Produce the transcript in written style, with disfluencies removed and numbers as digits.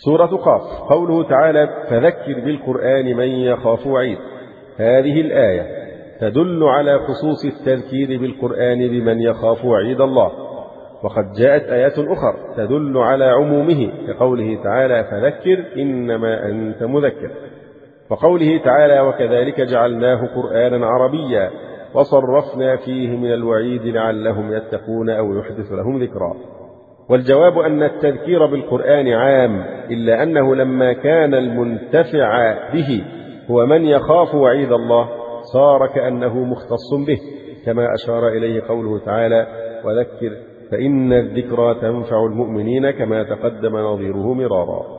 سورة قاف. قوله تعالى: فذكر بالقرآن من يخاف وعيد. هذه الآية تدل على خصوص التذكير بالقرآن بمن يخاف وعيد الله، وقد جاءت آيات أخرى تدل على عمومه كقوله تعالى: فذكر إنما أنت مذكر، وقوله تعالى: وكذلك جعلناه قرآنا عربيا وصرفنا فيه من الوعيد لعلهم يتقون أو يحدث لهم ذكرا. والجواب أن التذكير بالقرآن عام، إلا أنه لما كان المنتفع به هو من يخاف وعيد الله صار كأنه مختص به، كما أشار إليه قوله تعالى: وذكر فإن الذكرى تنفع المؤمنين، كما تقدم نظيره مرارا.